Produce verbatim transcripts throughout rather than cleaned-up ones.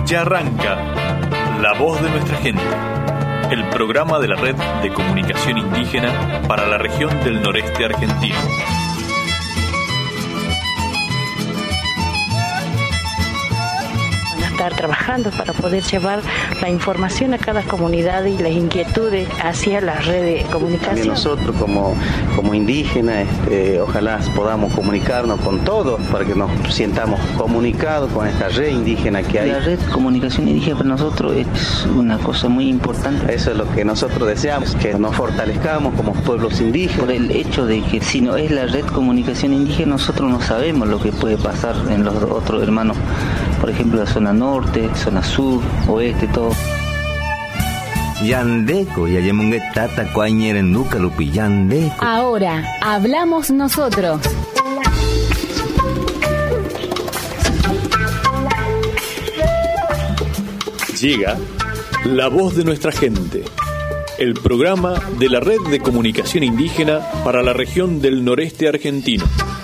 Ya arranca La Voz de Nuestra Gente, el programa de la Red de Comunicación Indígena para la región del noreste argentino. Estar trabajando para poder llevar la información a cada comunidad y las inquietudes hacia la red de comunicación. También nosotros como, como indígenas, este, ojalá podamos comunicarnos con todos para que nos sientamos comunicados con esta red indígena que hay. La red de comunicación indígena para nosotros es una cosa muy importante. Eso es lo que nosotros deseamos, que nos fortalezcamos como pueblos indígenas. Por el hecho de que si no es la red de comunicación indígena, nosotros no sabemos lo que puede pasar en los otros hermanos. Por ejemplo, la zona norte, zona sur, oeste, todo. Yandeco, yayemungue tata cuañere nuca lupi yandeco. Ahora, hablamos nosotros. Llega La Voz de Nuestra Gente, el programa de la Red de Comunicación Indígena para la región del noreste argentino.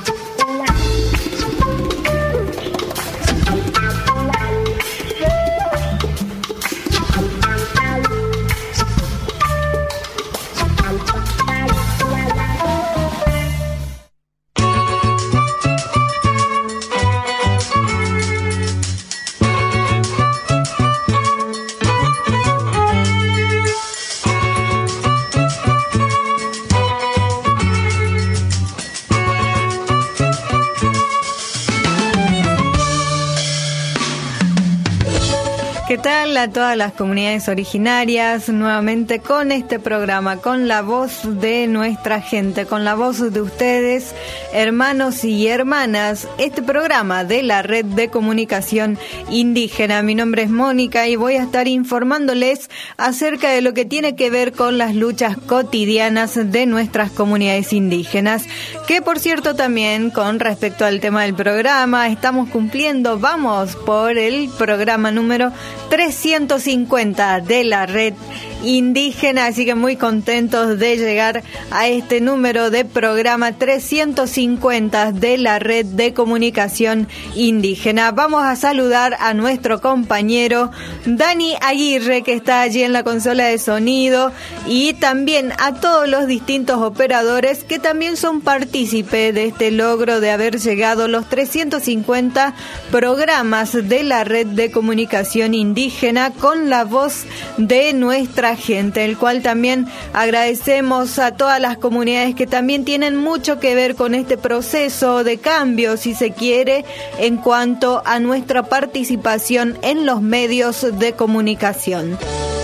¿Qué tal a todas las comunidades originarias? Nuevamente con este programa, con la voz de nuestra gente, con la voz de ustedes, hermanos y hermanas, este programa de la Red de Comunicación Indígena. Mi nombre es Mónica y voy a estar informándoles acerca de lo que tiene que ver con las luchas cotidianas de nuestras comunidades indígenas, que por cierto también con respecto al tema del programa, estamos cumpliendo, vamos por el programa número trescientos cincuenta de la red indígena, así que muy contentos de llegar a este número de programa trescientos cincuenta de la red de comunicación indígena. Vamos a saludar a nuestro compañero Dani Aguirre, que está allí en la consola de sonido, y también a todos los distintos operadores que también son partícipes de este logro de haber llegado los trescientos cincuenta programas de la red de comunicación indígena con la voz de nuestra gente, el cual también agradecemos a todas las comunidades que también tienen mucho que ver con este proceso de cambio, si se quiere, en cuanto a nuestra participación en los medios de comunicación.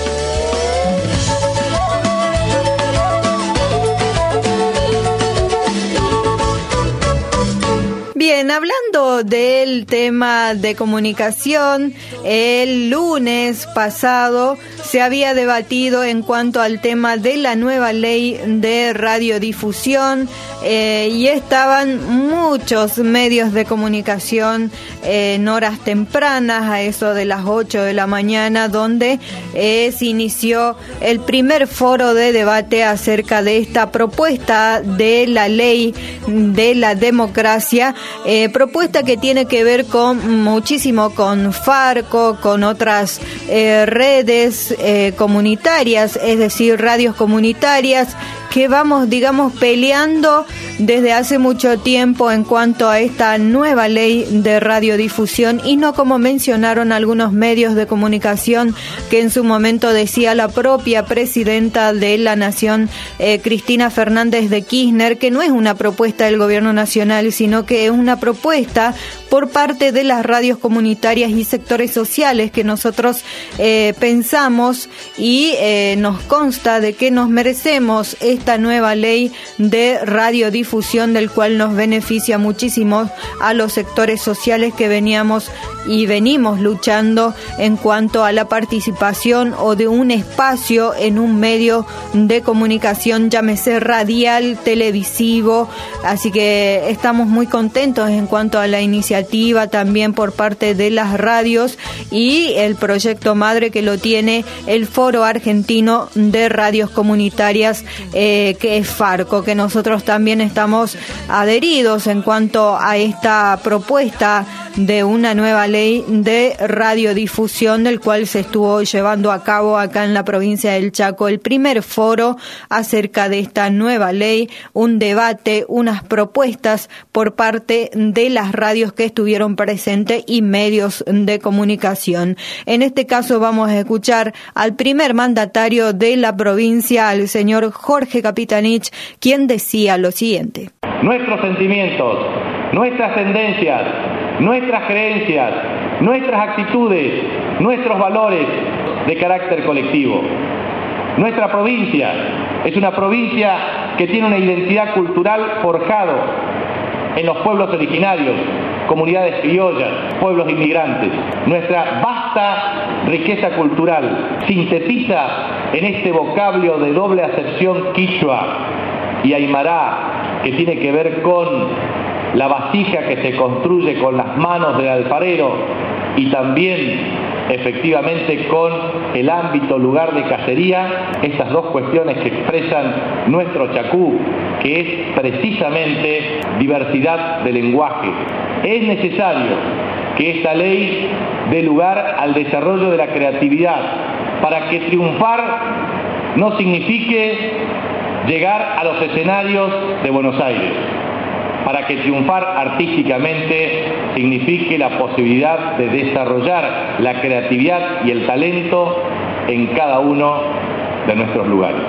Bien, hablando del tema de comunicación, el lunes pasado se había debatido en cuanto al tema de la nueva ley de radiodifusión eh, y estaban muchos medios de comunicación eh, en horas tempranas, a eso de las ocho de la mañana, donde eh, se inició el primer foro de debate acerca de esta propuesta de la ley de la democracia. Eh, propuesta que tiene que ver con muchísimo con Farco, con otras eh, redes eh, comunitarias, es decir, radios comunitarias, que vamos, digamos, peleando desde hace mucho tiempo en cuanto a esta nueva ley de radiodifusión, y no como mencionaron algunos medios de comunicación que en su momento decía la propia presidenta de la Nación, eh, Cristina Fernández de Kirchner, que no es una propuesta del gobierno nacional, sino que es una propuesta por parte de las radios comunitarias y sectores sociales que nosotros eh, pensamos y eh, nos consta de que nos merecemos esta nueva ley de radiodifusión, del cual nos beneficia muchísimo a los sectores sociales que veníamos y venimos luchando en cuanto a la participación o de un espacio en un medio de comunicación, llámese radial, televisivo. Así que estamos muy contentos en cuanto a la iniciativa también por parte de las radios y el proyecto madre que lo tiene el Foro Argentino de Radios Comunitarias, eh, eh, que es Farco, que nosotros también estamos adheridos en cuanto a esta propuesta de una nueva ley de radiodifusión, del cual se estuvo llevando a cabo acá en la provincia del Chaco el primer foro acerca de esta nueva ley, un debate, unas propuestas por parte de las radios que estuvieron presentes y medios de comunicación. En este caso vamos a escuchar al primer mandatario de la provincia, al señor Jorge Capitanich, quien decía lo siguiente. Nuestros sentimientos, nuestras tendencias, nuestras creencias, nuestras actitudes, nuestros valores de carácter colectivo. Nuestra provincia es una provincia que tiene una identidad cultural forjado en los pueblos originarios, comunidades criollas, pueblos inmigrantes. Nuestra vasta riqueza cultural sintetiza en este vocablo de doble acepción quichua y aymara, que tiene que ver con la vasija que se construye con las manos del alfarero y también efectivamente con el ámbito lugar de cacería, estas dos cuestiones que expresan nuestro Chacú, que es precisamente diversidad de lenguaje. Es necesario que esta ley dé lugar al desarrollo de la creatividad para que triunfar no signifique llegar a los escenarios de Buenos Aires, para que triunfar artísticamente signifique la posibilidad de desarrollar la creatividad y el talento en cada uno de nuestros lugares.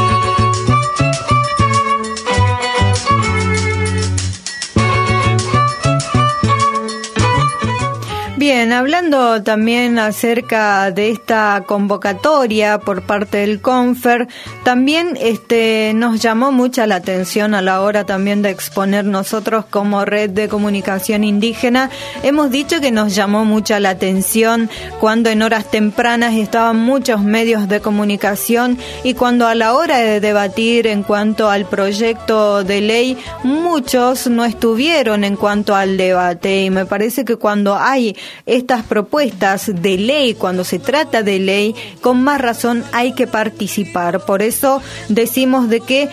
Bien, hablando también acerca de esta convocatoria por parte del CONFER, también este nos llamó mucha la atención a la hora también de exponer nosotros como Red de Comunicación Indígena. Hemos dicho que nos llamó mucha la atención cuando en horas tempranas estaban muchos medios de comunicación y cuando a la hora de debatir en cuanto al proyecto de ley, muchos no estuvieron en cuanto al debate. Y me parece que cuando hay estas propuestas de ley, cuando se trata de ley, con más razón hay que participar. Por eso decimos de que,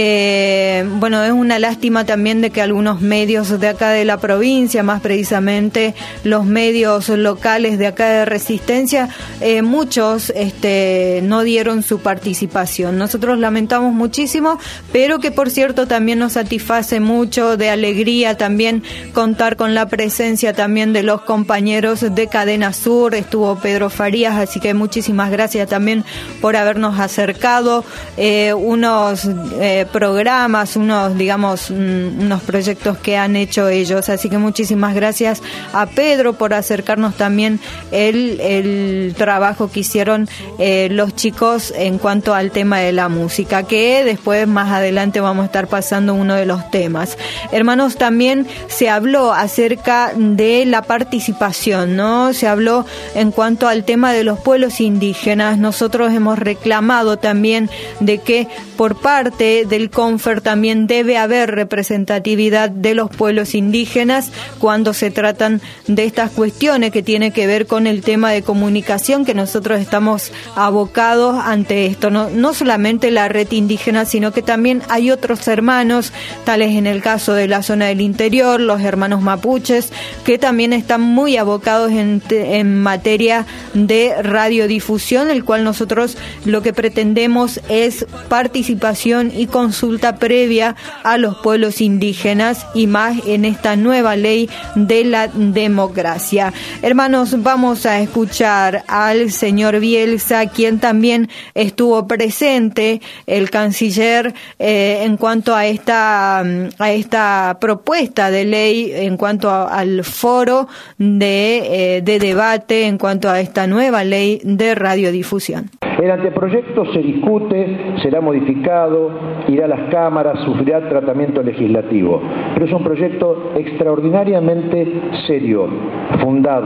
eh, bueno, es una lástima también de que algunos medios de acá de la provincia, más precisamente los medios locales de acá de Resistencia, eh, muchos este, no dieron su participación. Nosotros lamentamos muchísimo, pero que por cierto también nos satisface mucho, de alegría también contar con la presencia también de los compañeros de Cadena Sur. Estuvo Pedro Farías, así que muchísimas gracias también por habernos acercado eh, unos eh, programas, unos digamos mm, unos proyectos que han hecho ellos, así que muchísimas gracias a Pedro por acercarnos también el, el trabajo que hicieron eh, los chicos en cuanto al tema de la música, que después más adelante vamos a estar pasando uno de los temas. Hermanos, también se habló acerca de la participación, ¿no? Se habló en cuanto al tema de los pueblos indígenas. Nosotros hemos reclamado también de que por parte del CONFER también debe haber representatividad de los pueblos indígenas cuando se tratan de estas cuestiones que tienen que ver con el tema de comunicación, que nosotros estamos abocados ante esto. No, no solamente la red indígena, sino que también hay otros hermanos, tales en el caso de la zona del interior, los hermanos mapuches, que también están muy abocados en, en materia de radiodifusión, el cual nosotros lo que pretendemos es participación y consulta previa a los pueblos indígenas y más en esta nueva ley de la democracia. Hermanos, vamos a escuchar al señor Bielsa, quien también estuvo presente, el canciller, eh, en cuanto a esta, a esta propuesta de ley, en cuanto a, al foro de, eh, de debate en cuanto a esta nueva ley de radiodifusión. El anteproyecto se discute, será modificado, irá a las cámaras, sufrirá tratamiento legislativo, pero es un proyecto extraordinariamente serio, fundado,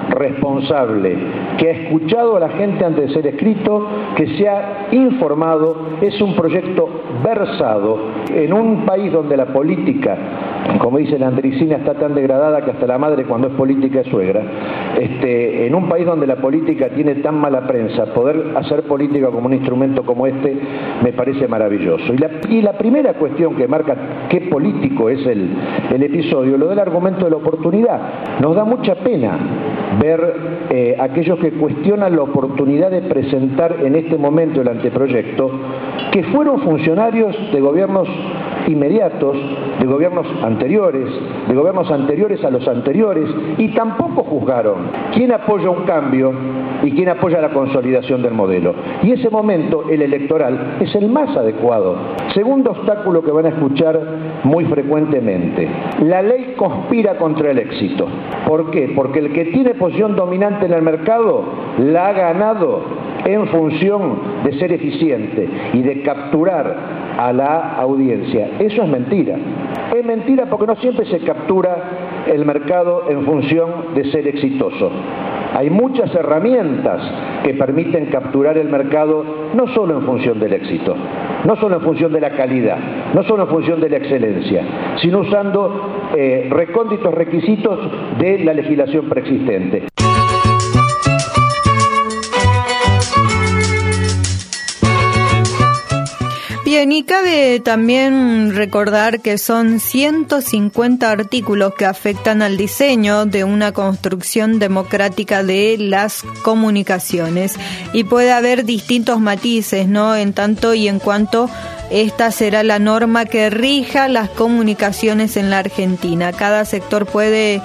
responsable, que ha escuchado a la gente antes de ser escrito, que se ha informado. Es un proyecto versado en un país donde la política, como dice la Andricina, está tan degradada que hasta la madre cuando es política es suegra. Este, en un país donde la política tiene tan mala prensa, poder hacer política como un instrumento como este me parece maravilloso. Y la, y la primera cuestión que marca qué político es el, el episodio, lo del argumento de la oportunidad. Nos da mucha pena ver eh, aquellos que cuestionan la oportunidad de presentar en este momento el anteproyecto, que fueron funcionarios de gobiernos inmediatos, de gobiernos anteriores, de gobiernos anteriores a los anteriores, y tampoco juzgaron quién apoya un cambio y quién apoya la consolidación del modelo. Y ese momento, el electoral, es el más adecuado. Segundo obstáculo que van a escuchar muy frecuentemente: la ley conspira contra el éxito. ¿Por qué? Porque el que tiene posición dominante en el mercado la ha ganado en función de ser eficiente y de capturar a la audiencia. Eso es mentira. Es mentira porque no siempre se captura el mercado en función de ser exitoso. Hay muchas herramientas que permiten capturar el mercado no solo en función del éxito, no solo en función de la calidad, no solo en función de la excelencia, sino usando eh, recónditos requisitos de la legislación preexistente. Bien, y cabe también recordar que son ciento cincuenta artículos que afectan al diseño de una construcción democrática de las comunicaciones, y puede haber distintos matices, ¿no?, en tanto y en cuanto esta será la norma que rija las comunicaciones en la Argentina. Cada sector puede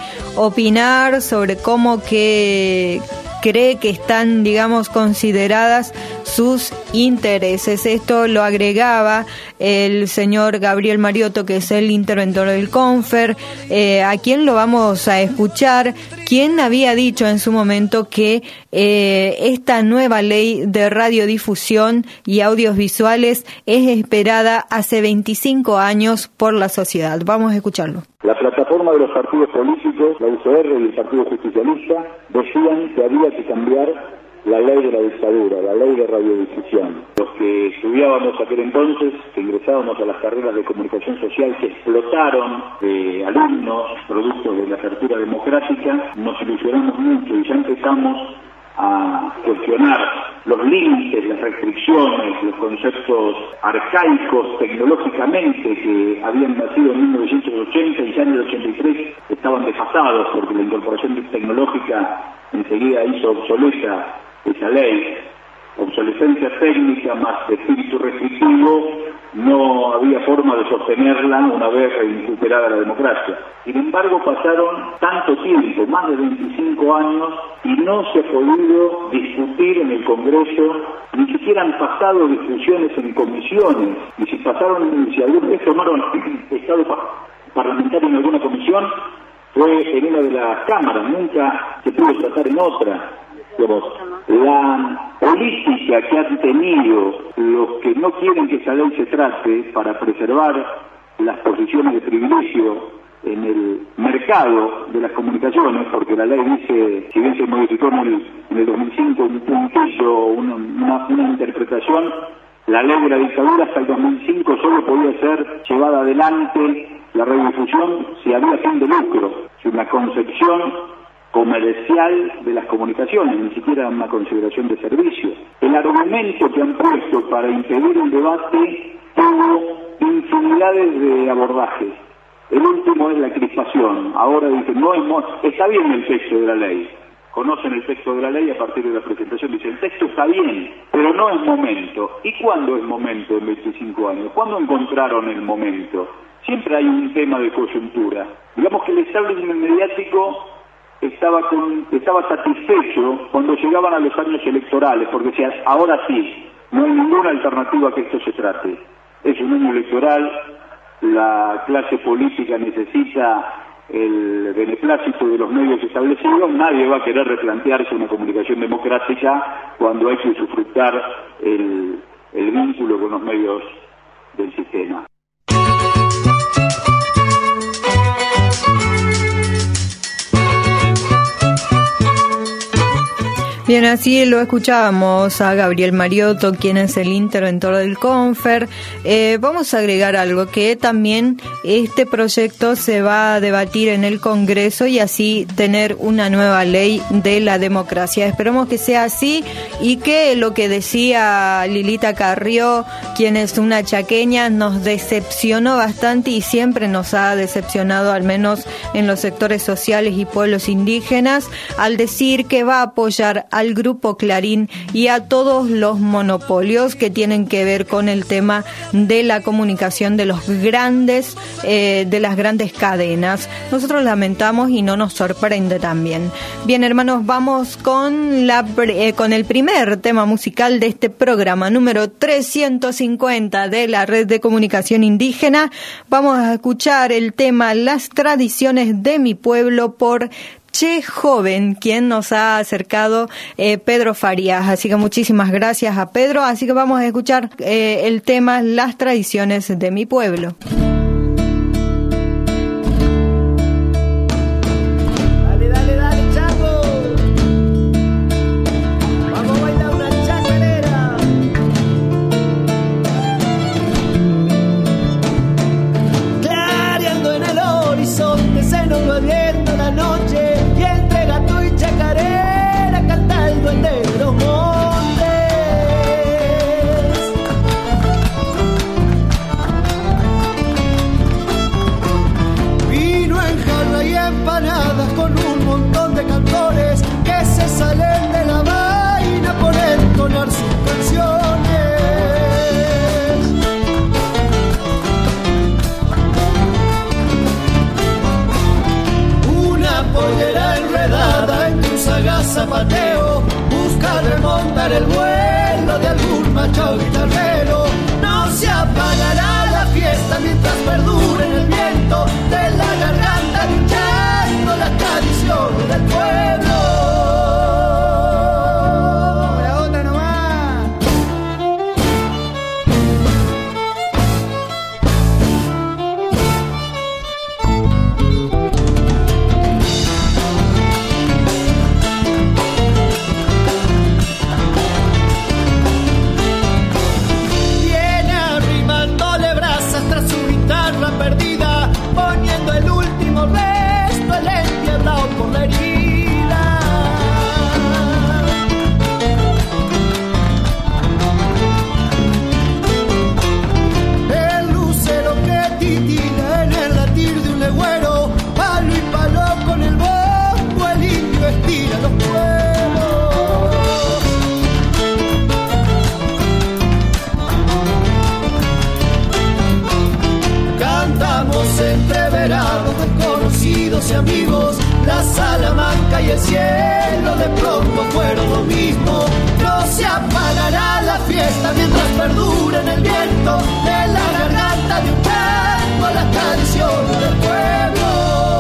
opinar sobre cómo que cree que están, digamos, consideradas sus intereses. Esto lo agregaba el señor Gabriel Mariotto, que es el interventor del CONFER, eh, a quien lo vamos a escuchar, quien había dicho en su momento que eh, esta nueva ley de radiodifusión y audiovisuales es esperada hace veinticinco años por la sociedad. Vamos a escucharlo. La plataforma de los partidos políticos, la U C R y el Partido Justicialista, decían que había que cambiar la ley de la dictadura, la ley de radiodifusión. Los que estudiábamos aquel entonces, que ingresábamos a las carreras de comunicación social, que explotaron de alumnos, productos de la apertura democrática, nos ilusionamos mucho y ya empezamos a cuestionar los límites, las restricciones, los conceptos arcaicos tecnológicamente que habían nacido en mil novecientos ochenta y ya en el ochenta y tres estaban desfasados porque la incorporación tecnológica enseguida hizo obsoleta esa ley. Obsolescencia técnica más de espíritu restrictivo, no había forma de sostenerla una vez recuperada la democracia. Sin embargo, pasaron tanto tiempo, más de veinticinco años, y no se ha podido discutir en el Congreso, ni siquiera han pasado discusiones en comisiones, y si pasaron, si alguna vez tomaron estado parlamentario en alguna comisión, fue en una de las cámaras, nunca se pudo tratar en otra. Digamos, la política que han tenido los que no quieren que esa ley se trate para preservar las posiciones de privilegio en el mercado de las comunicaciones, porque la ley dice, si bien se modificó en el, en el dos mil cinco un puntillo, una, una, una interpretación, la ley de la dictadura hasta el dos mil cinco solo podía ser llevada adelante la radiodifusión si había fin de lucro, si una concepción comercial de las comunicaciones, ni siquiera una consideración de servicio. El argumento que han puesto para impedir el debate tuvo infinidades de abordajes. El último es la crispación. Ahora dicen, no es mo- está bien el texto de la ley. Conocen el texto de la ley a partir de la presentación. Dicen, el texto está bien, pero no es momento. ¿Y cuándo es momento en veinticinco años? ¿Cuándo encontraron el momento? Siempre hay un tema de coyuntura. Digamos que el establishment mediático estaba con, estaba satisfecho cuando llegaban a los años electorales, porque decían, ahora sí, no hay ninguna alternativa que esto se trate. Es un año electoral, la clase política necesita el beneplácito de los medios establecidos, nadie va a querer replantearse una comunicación democrática cuando hay que usufructar el, el vínculo con los medios del sistema. Bien, así lo escuchábamos a Gabriel Mariotto, quien es el interventor del CONFER. Eh, vamos a agregar algo, que también este proyecto se va a debatir en el Congreso y así tener una nueva ley de la democracia. Esperamos que sea así y que lo que decía Lilita Carrió, quien es una chaqueña, nos decepcionó bastante y siempre nos ha decepcionado, al menos en los sectores sociales y pueblos indígenas, al decir que va a apoyar al Grupo Clarín y a todos los monopolios que tienen que ver con el tema de la comunicación de los grandes, eh, de las grandes cadenas. Nosotros lamentamos y no nos sorprende también. Bien, hermanos, vamos con la eh, con el primer tema musical de este programa número trescientos cincuenta de la Red de Comunicación Indígena. Vamos a escuchar el tema Las Tradiciones de mi Pueblo por Che Joven, quien nos ha acercado eh, Pedro Farías. Así que muchísimas gracias a Pedro. Así que vamos a escuchar eh, el tema Las Tradiciones de mi Pueblo. Dale, dale, dale, chavo. Vamos a bailar una chacarera. Clareando en el horizonte se nos va viendo la noche. Chacarera canta el duende de los montes. Vino en jarra y empanadas con un montón de cantores que se salen de la vaina por entonar sus canciones. Una pollera enredada en un sagaz zapateo, busca remontar el vuelo de algún macho guitarrero. No se apagará la fiesta mientras perdure en el viento de la garganta, luchando las tradiciones del pueblo. La otra nomás. Perdida, poniendo el último resto, el entierrado por la herida. El lucero que titila en el latir de un legüero, palo y palo con el bombo, el indio estira los cueros. Cantamos entreverados, desconocidos y amigos, la Salamanca y el cielo de pronto fueron lo mismo. No se apagará la fiesta mientras perdure en el viento de la garganta de un canto las tradiciones del pueblo.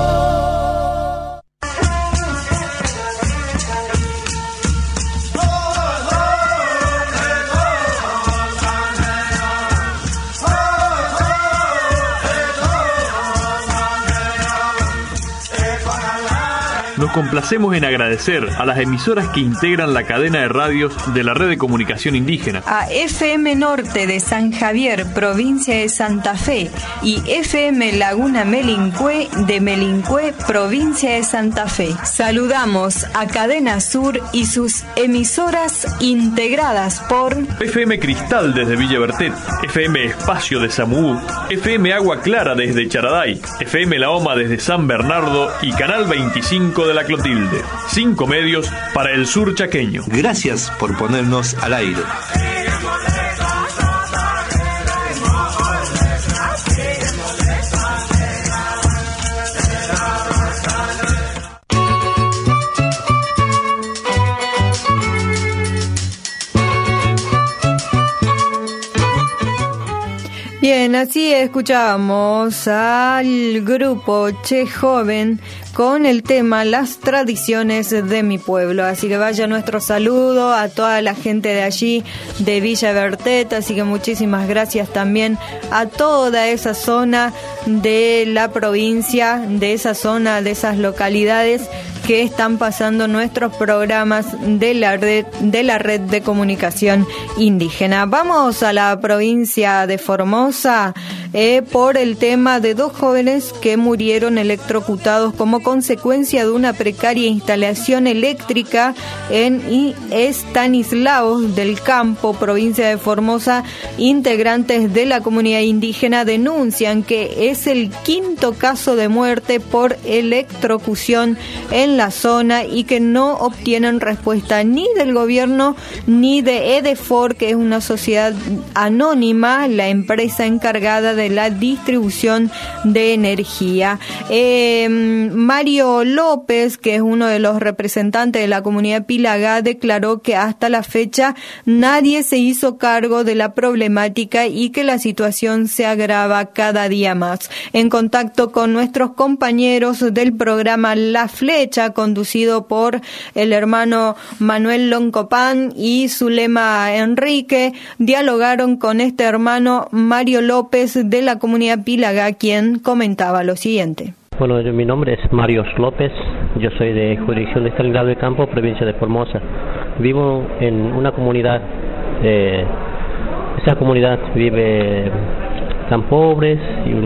Nos complacemos en agradecer a las emisoras que integran la cadena de radios de la Red de Comunicación Indígena. A F M Norte de San Javier, provincia de Santa Fe, y F M Laguna Melincué de Melincué, provincia de Santa Fe. Saludamos a Cadena Sur y sus emisoras integradas por F M Cristal desde Villa Bertet, F M Espacio de Samuú, F M Agua Clara desde Charaday, F M La Oma desde San Bernardo y Canal veinticinco de la Clotilde. Cinco medios para el sur chaqueño. Gracias por ponernos al aire. Bien, así escuchábamos al grupo Che Joven con el tema Las Tradiciones de mi Pueblo. Así que vaya nuestro saludo a toda la gente de allí, de Villa Bertet. Así que muchísimas gracias también a toda esa zona de la provincia, de esa zona, de esas localidades que están pasando nuestros programas de la red, de la red de comunicación indígena. Vamos a la provincia de Formosa eh, por el tema de dos jóvenes que murieron electrocutados como consecuencia de una precaria instalación eléctrica en Estanislaos del Campo, provincia de Formosa. Integrantes de la comunidad indígena denuncian que es el quinto caso de muerte por electrocución en la zona y que no obtienen respuesta ni del gobierno ni de EDEFOR, que es una sociedad anónima, la empresa encargada de la distribución de energía. Eh, Mario López, que es uno de los representantes de la comunidad Pilagá, declaró que hasta la fecha nadie se hizo cargo de la problemática y que la situación se agrava cada día más. En contacto con nuestros compañeros del programa La Flecha, conducido por el hermano Manuel Loncopán y Zulema Enrique, dialogaron con este hermano Mario López de la comunidad Pilagá, quien comentaba lo siguiente. Bueno, yo, mi nombre es Mario López, yo soy de jurisdicción de Estanislao del Campo, provincia de Formosa. Vivo en una comunidad, eh, esa comunidad vive tan pobres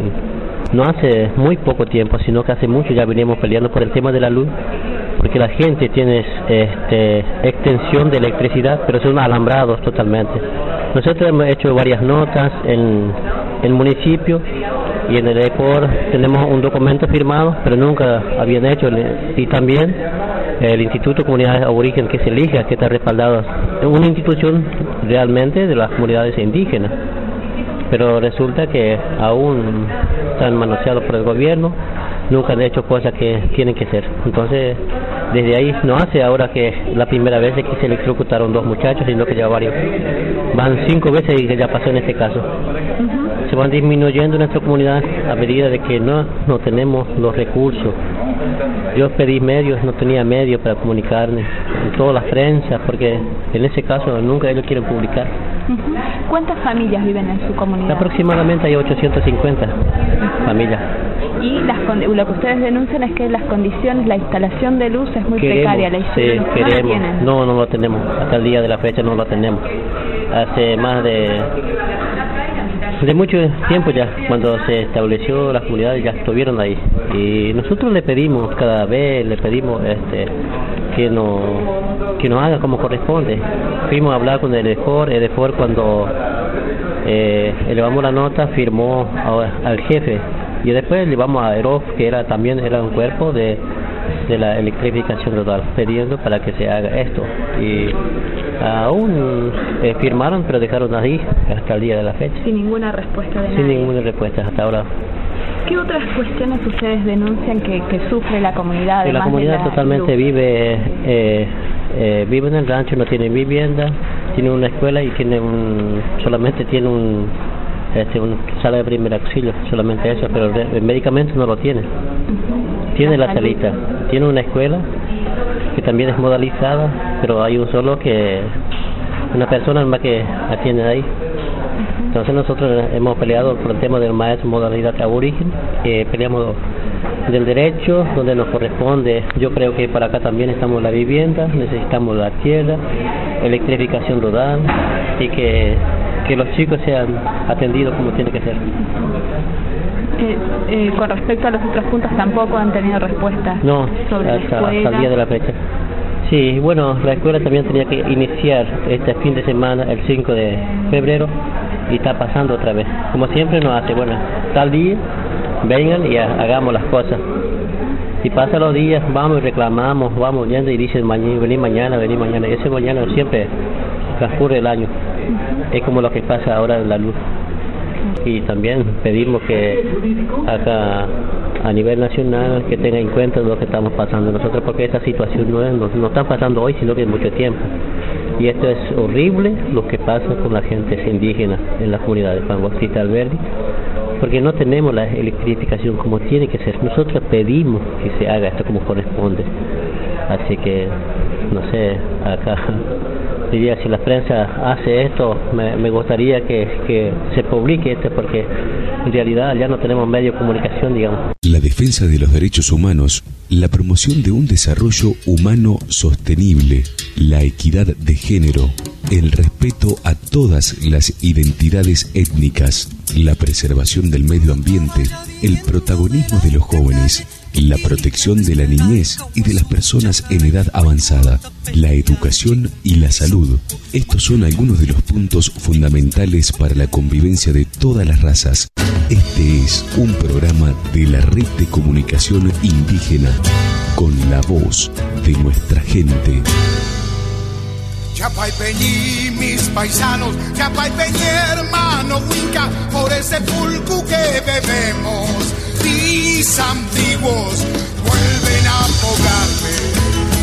y no hace muy poco tiempo, sino que hace mucho ya veníamos peleando por el tema de la luz, porque la gente tiene este, extensión de electricidad, pero son alambrados totalmente. Nosotros hemos hecho varias notas en el municipio y en el EDEFOR tenemos un documento firmado, pero nunca habían hecho, y también el Instituto de Comunidades Aborigen, que se elija, que está respaldado, es una institución realmente de las comunidades indígenas, pero resulta que aún están manoseados por el gobierno, nunca han hecho cosas que tienen que hacer. Entonces, desde ahí no hace ahora que la primera vez que se electrocutaron dos muchachos, sino que ya varios. Van cinco veces y que ya pasó en este caso. Uh-huh. Se van disminuyendo nuestra comunidad a medida de que no, no tenemos los recursos. Yo pedí medios, no tenía medios para comunicarme en todas las prensas, porque en ese caso nunca ellos quieren publicar. Uh-huh. ¿Cuántas familias viven en su comunidad? Aproximadamente hay ochocientas cincuenta uh-huh. familias. Y las, lo que ustedes denuncian es que las condiciones, la instalación de luz es muy queremos, precaria. La sí, no queremos. La no, no lo tenemos. Hasta el día de la fecha no lo tenemos. Hace más de de mucho tiempo ya, cuando se estableció las comunidades, ya estuvieron ahí. Y nosotros le pedimos cada vez, le pedimos este que nos que nos haga como corresponde. Fuimos a hablar con el EDEFOR, EDEFOR cuando eh, elevamos la nota firmó a, al jefe, y después llevamos a EROF, que era también era un cuerpo de de la electrificación total, pidiendo para que se haga esto, y aún eh, firmaron, pero dejaron ahí hasta el día de la fecha. Sin ninguna respuesta de Sin nadie. ninguna respuesta hasta ahora. ¿Qué otras cuestiones ustedes denuncian que, que sufre la comunidad? La comunidad de la totalmente luz? vive eh, eh, vive en el rancho, no tiene vivienda, tiene una escuela y tiene un solamente tiene un este un sala de primer auxilio, solamente eso, pero el medicamento no lo tiene. Uh-huh. Tiene la, la salita, tiene una escuela que también es modalizada, pero hay un solo que una persona más que atiende ahí. Entonces nosotros hemos peleado por el tema del maestro modalidad aborigen, eh, peleamos del derecho donde nos corresponde. Yo creo que para acá también estamos la vivienda, necesitamos la tierra, electrificación rural y que, que los chicos sean atendidos como tiene que ser. Eh, eh, con respecto a los otros puntos tampoco han tenido respuesta. No, sobre hasta, la hasta el día de la fecha. Sí, bueno, la escuela también tenía que iniciar este fin de semana, el cinco de febrero, y está pasando otra vez. Como siempre nos hace, bueno, tal día, vengan y ha, hagamos las cosas. Y pasan los días, vamos y reclamamos, vamos yendo y dicen, mañana, vení mañana, vení mañana. Y ese mañana siempre transcurre el año. Es como lo que pasa ahora en la luz. Y también pedimos que acá a nivel nacional que tenga en cuenta lo que estamos pasando nosotros, porque esta situación no, es, no, no está pasando hoy, sino que es mucho tiempo. Y esto es horrible lo que pasa con la gente indígena en la comunidad de Panguaxita Alberdi, porque no tenemos la electrificación como tiene que ser. Nosotros pedimos que se haga esto como corresponde. Así que, no sé, acá diría, si la prensa hace esto, me, me gustaría que, que se publique esto, porque en realidad ya no tenemos medio de comunicación, digamos. La defensa de los derechos humanos, la promoción de un desarrollo humano sostenible, la equidad de género, el respeto a todas las identidades étnicas, la preservación del medio ambiente, el protagonismo de los jóvenes, la protección de la niñez y de las personas en edad avanzada, la educación y la salud. Estos son algunos de los puntos fundamentales para la convivencia de todas las razas. Este es un programa de la Red de Comunicación Indígena, con la voz de nuestra gente. Chapaypeñí, mis paisanos, Chapaypeñí, hermano Huinca, por ese pulcu que bebemos, mis antiguos vuelven a afogarme.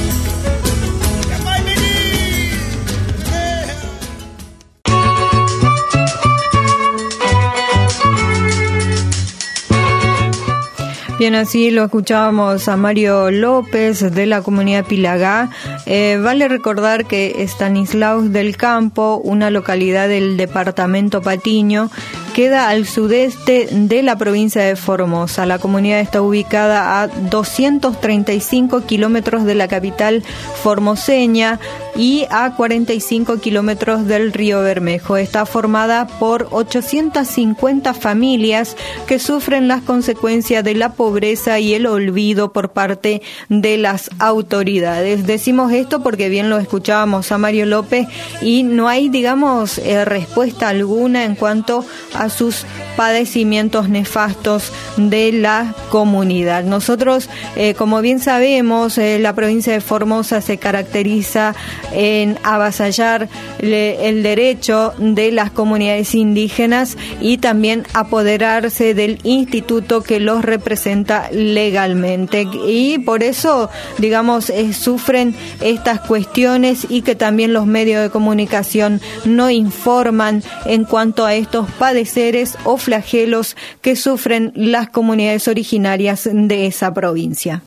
Bien, así lo escuchábamos a Mario López de la comunidad Pilagá. Eh, vale recordar que Estanislaus del Campo, una localidad del departamento Patiño, queda al sudeste de la provincia de Formosa. La comunidad está ubicada a doscientos treinta y cinco kilómetros de la capital formoseña y a cuarenta y cinco kilómetros del río Bermejo. Está formada por ochocientas cincuenta familias que sufren las consecuencias de la pobreza y el olvido por parte de las autoridades. Decimos esto porque bien lo escuchábamos a Mario López y no hay, digamos, eh, respuesta alguna en cuanto a sus padecimientos nefastos de la comunidad. Nosotros, eh, como bien sabemos, eh, la provincia de Formosa se caracteriza en avasallar le, el derecho de las comunidades indígenas y también apoderarse del instituto que los representa legalmente. Y por eso, digamos, eh, sufren estas cuestiones y que también los medios de comunicación no informan en cuanto a estos padeceres o flagelos que sufren las comunidades originarias de esa provincia.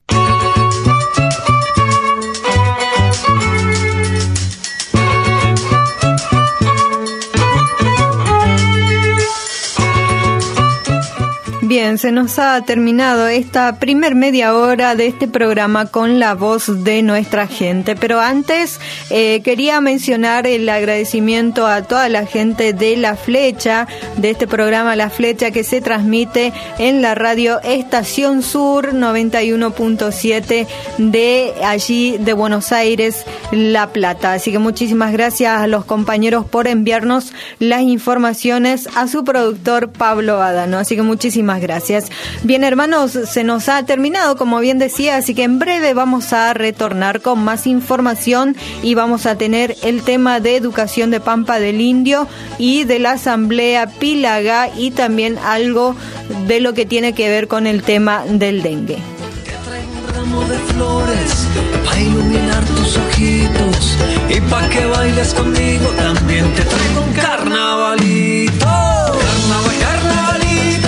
Bien, se nos ha terminado esta primer media hora de este programa con la voz de nuestra gente, pero antes eh, quería mencionar el agradecimiento a toda la gente de La Flecha, de este programa La Flecha que se transmite en la radio Estación Sur noventa y uno punto siete de allí de Buenos Aires, La Plata. Así que muchísimas gracias a los compañeros por enviarnos las informaciones, a su productor Pablo Adano. Así que muchísimas gracias. Bien, hermanos, se nos ha terminado, como bien decía, así que en breve vamos a retornar con más información y vamos a tener el tema de educación de Pampa del Indio y de la Asamblea Pilagá y también algo de lo que tiene que ver con el tema del dengue. Te traigo un ramo de flores para iluminar tus ojitos y para que bailes conmigo también te traigo un carnavalito. Carnaval, carnavalito.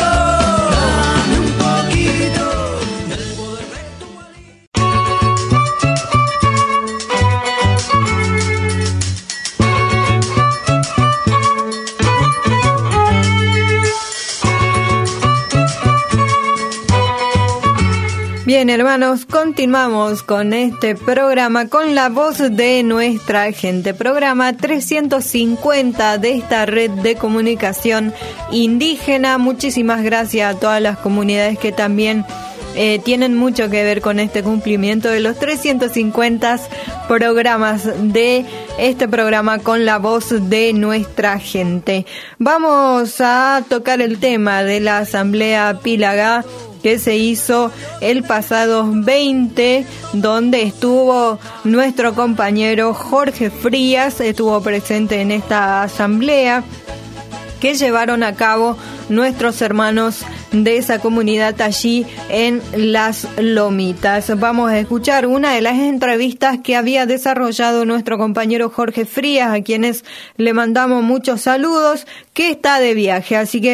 Bien, hermanos, continuamos con este programa con la voz de nuestra gente. Programa trescientos cincuenta de esta red de comunicación indígena. Muchísimas gracias a todas las comunidades que también eh, tienen mucho que ver con este cumplimiento de los trescientos cincuenta programas de este programa con la voz de nuestra gente. Vamos a tocar el tema de la Asamblea Pilagá que se hizo el pasado veinte, donde estuvo nuestro compañero Jorge Frías, estuvo presente en esta asamblea que llevaron a cabo nuestros hermanos de esa comunidad allí en Las Lomitas. Vamos a escuchar una de las entrevistas que había desarrollado nuestro compañero Jorge Frías, a quienes le mandamos muchos saludos, que está de viaje, así que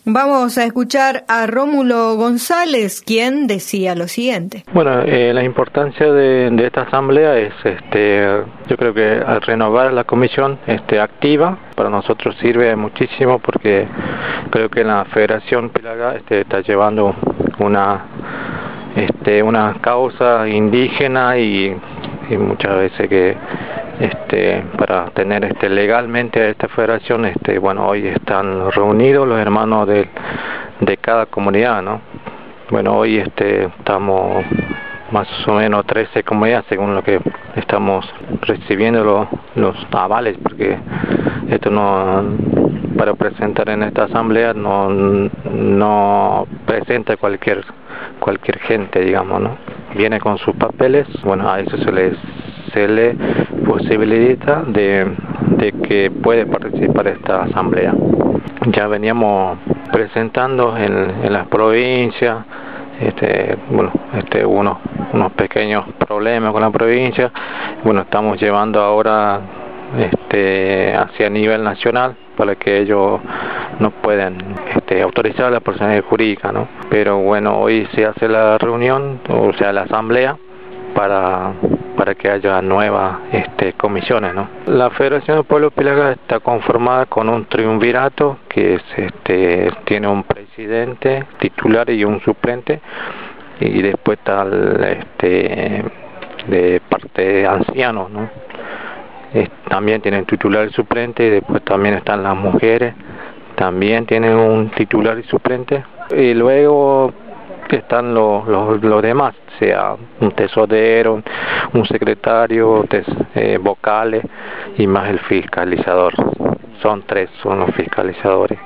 Vamos a escuchar a Rómulo González, quien decía lo siguiente. Bueno, eh, la importancia de, de esta asamblea es, este, yo creo que al renovar la comisión este, activa, para nosotros sirve muchísimo porque creo que la Federación Pilagá este, está llevando una, este, una causa indígena y, y muchas veces que este para tener este legalmente a esta federación este bueno hoy están reunidos los hermanos de de cada comunidad, ¿no? Bueno, hoy este estamos más o menos trece comunidades según lo que estamos recibiendo los, los avales, porque esto no, para presentar en esta asamblea no no presenta cualquier cualquier gente, digamos, ¿no? Viene con sus papeles, bueno, a eso se les se le posibilita de, de que puede participar de esta asamblea. Ya veníamos presentando en, en las provincias, este, bueno, este, unos, unos pequeños problemas con la provincia, bueno, estamos llevando ahora este, hacia nivel nacional para que ellos no puedan este, autorizar a la personalidad jurídica, ¿no? Pero bueno, hoy se hace la reunión, o sea, la asamblea, para para que haya nuevas este, comisiones, ¿no? La Federación del Pueblo Pilagá está conformada con un triunvirato que es, este, tiene un presidente titular y un suplente, y después está el, este, de parte de ancianos, ¿no? Es, también tienen titular y suplente, y después también están las mujeres, también tienen un titular y suplente, y luego están los, los, los demás, sea un tesorero, un secretario, tes, eh, vocales y más el fiscalizador. Son tres, son los fiscalizadores.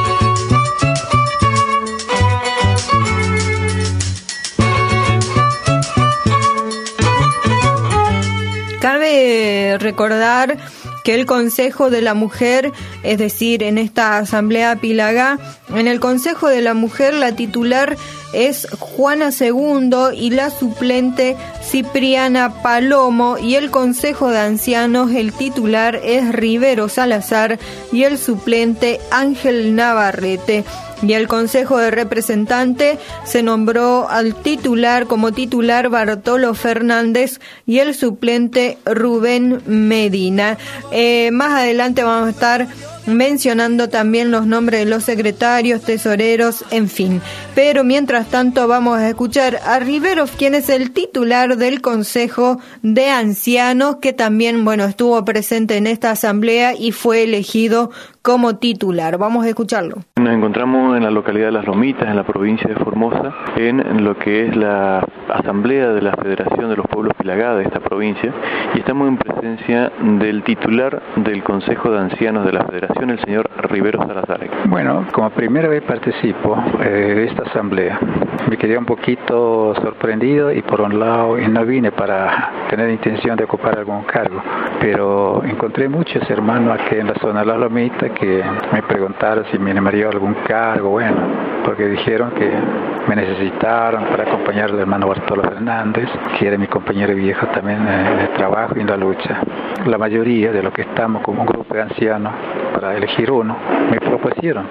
Cabe recordar que el Consejo de la Mujer, es decir, en esta Asamblea Pilagá, en el Consejo de la Mujer la titular es Juana Segundo y la suplente Cipriana Palomo, y el Consejo de Ancianos el titular es Rivero Salazar y el suplente Ángel Navarrete. Y el Consejo de Representantes se nombró al titular como titular Bartolo Fernández y el suplente Rubén Medina. Eh, más adelante vamos a estar mencionando también los nombres de los secretarios, tesoreros, en fin. Pero mientras tanto vamos a escuchar a Rivero, quien es el titular del Consejo de Ancianos, que también, bueno, estuvo presente en esta asamblea y fue elegido como titular. Vamos a escucharlo. Nos encontramos en la localidad de Las Lomitas, en la provincia de Formosa, en lo que es la asamblea de la Federación de los Pueblos Pilagá de esta provincia, y estamos en presencia del titular del Consejo de Ancianos de la Federación, el señor Rivero Salazar. Bueno, como primera vez participo eh, de esta asamblea, me quedé un poquito sorprendido y por un lado y no vine para tener intención de ocupar algún cargo, pero encontré muchos hermanos aquí en la zona de Las Lomitas que me preguntaron si me llamaría algún cargo, bueno, porque dijeron que me necesitaron para acompañar al hermano Bartolo Fernández, que era mi compañero viejo también en el trabajo y en la lucha. La mayoría de los que estamos como un grupo de ancianos para elegir uno, me propusieron,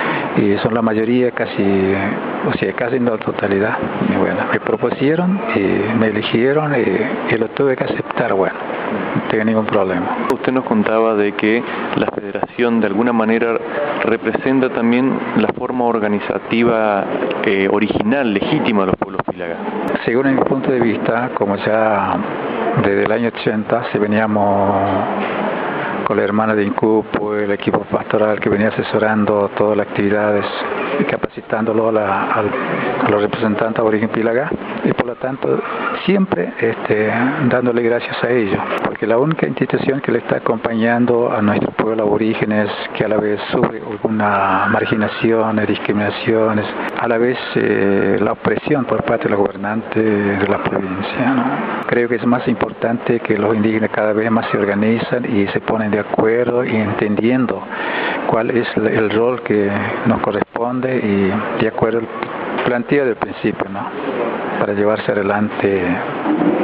y son la mayoría, casi, o sea, casi en la totalidad. Y bueno, me propusieron y me eligieron y, y lo tuve que aceptar, bueno, no tengo ningún problema. Usted nos contaba de que la federación de alguna manera representa también la forma organizativa eh, original, legítima de los pueblos Pilagá. Según mi punto de vista, como ya desde el año ochenta se veníamos con la hermana de Incupo, el equipo pastoral que venía asesorando todas las actividades y capacitándolo a, la, a, a los representantes aborígenes Pilagá, y por lo tanto siempre este, dándole gracias a ellos, porque la única institución que le está acompañando a nuestro pueblo aborígenes, que a la vez sufre alguna marginación, discriminaciones, a la vez eh, la opresión por parte de los gobernantes de la provincia, ¿no? Creo que es más importante que los indígenas cada vez más se organizan y se ponen de acuerdo y entendiendo cuál es el rol que nos corresponde y de acuerdo al planteo del principio, ¿no? Para llevarse adelante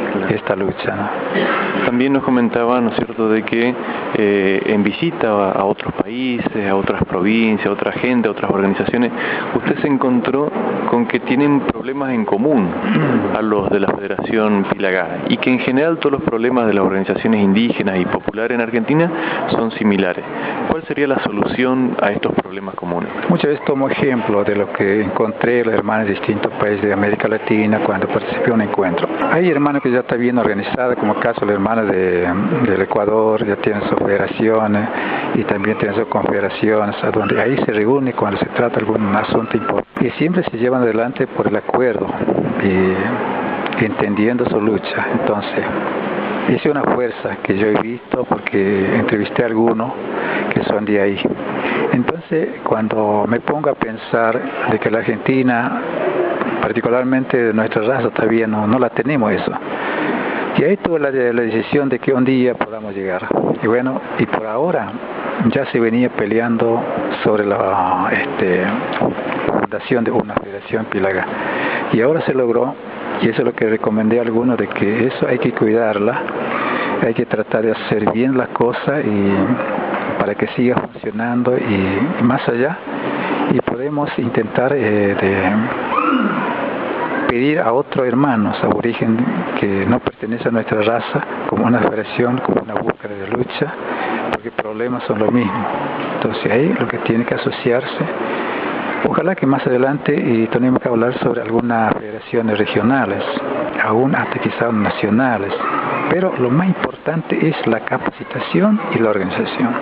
esta lucha, ¿no? También nos comentaba, ¿no es cierto?, de que eh, en visita a, a otros países, a otras provincias, a otra gente, a otras organizaciones, usted se encontró con que tienen problemas en común a los de la Federación Pilagá y que en general todos los problemas de las organizaciones indígenas y populares en Argentina son similares. ¿Cuál sería la solución a estos problemas comunes? Muchas veces tomo ejemplo de lo que encontré los hermanos de distintos países de América Latina cuando participé en un encuentro. Hay hermanos que ya están bien organizados, como el caso de los hermanos de, del Ecuador, ya tienen sus federaciones y también tienen sus confederaciones, a donde ahí se reúne cuando se trata de algún asunto importante. Y siempre se llevan adelante por el acuerdo y entendiendo su lucha. Entonces, es una fuerza que yo he visto porque entrevisté a algunos que son de ahí. Entonces, cuando me pongo a pensar de que la Argentina, particularmente de nuestra raza, todavía no, no la tenemos eso. Y ahí tuve la, la decisión de que un día podamos llegar. Y bueno, y por ahora ya se venía peleando sobre la este, fundación de una federación Pilagá. Y ahora se logró, y eso es lo que recomendé a algunos, de que eso hay que cuidarla, hay que tratar de hacer bien las cosas y para que siga funcionando y más allá, y podemos intentar eh, de pedir a otros hermanos aborigen que no pertenecen a nuestra raza como una federación, como una búsqueda de lucha, porque problemas son lo mismo. Entonces ahí lo que tiene que asociarse, ojalá que más adelante y tenemos que hablar sobre algunas federaciones regionales, aún hasta quizás nacionales, pero lo más importante es la capacitación y la organización.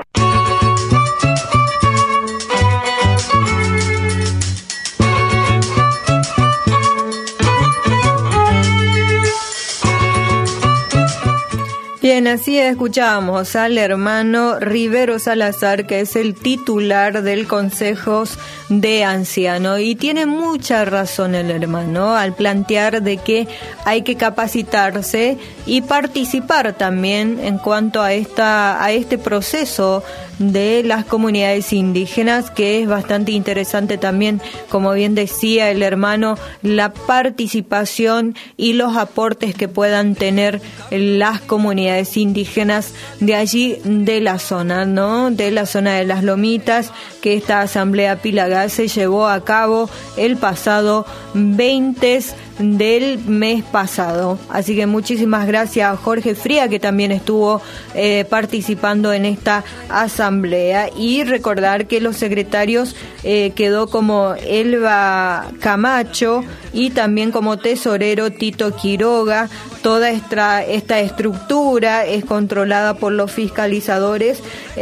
Bien, así escuchamos al hermano Rivero Salazar, que es el titular del Consejo de Ancianos, y tiene mucha razón el hermano al plantear de que hay que capacitarse y participar también en cuanto a esta a este proceso de las comunidades indígenas, que es bastante interesante también, como bien decía el hermano, la participación y los aportes que puedan tener las comunidades indígenas de allí, de la zona, ¿no? De la zona de las Lomitas, que esta asamblea Pilagá se llevó a cabo el pasado veinte del mes pasado. Así que muchísimas gracias a Jorge Fría, que también estuvo eh, participando en esta asamblea, y recordar que los secretarios eh, quedó como Elba Camacho y también como tesorero Tito Quiroga. Toda esta, esta estructura es controlada por los fiscalizadores,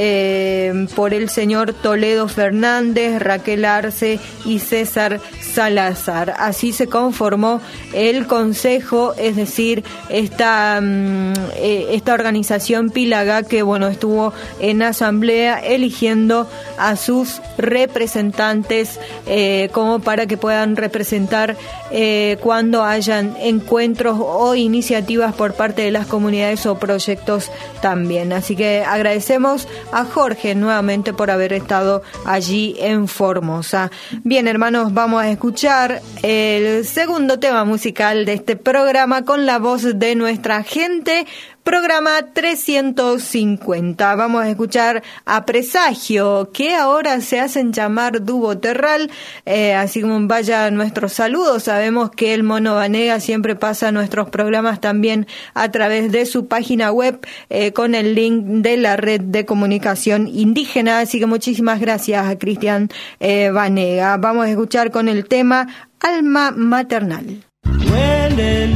eh, por el señor Toledo Fernández, Raquel Arce y César Salazar. Así se conformó el consejo, es decir, esta, eh, esta organización Pilagá, que bueno, estuvo en asamblea eligiendo a sus representantes eh, como para que puedan representar eh, cuando hayan encuentros o iniciativas por parte de las comunidades o proyectos también. Así que agradecemos a Jorge nuevamente por haber estado allí en Formosa. Bien, hermanos, vamos a escuchar el segundo tema musical de este programa con la voz de nuestra gente. Programa trescientos cincuenta. Vamos a escuchar a Presagio, que ahora se hacen llamar Dúo Terral. Eh, así como vaya nuestros saludos. Sabemos que el Mono Vanega siempre pasa nuestros programas también a través de su página web eh, con el link de la red de comunicación indígena. Así que muchísimas gracias a Cristian eh, Vanega. Vamos a escuchar con el tema Alma Maternal. Huele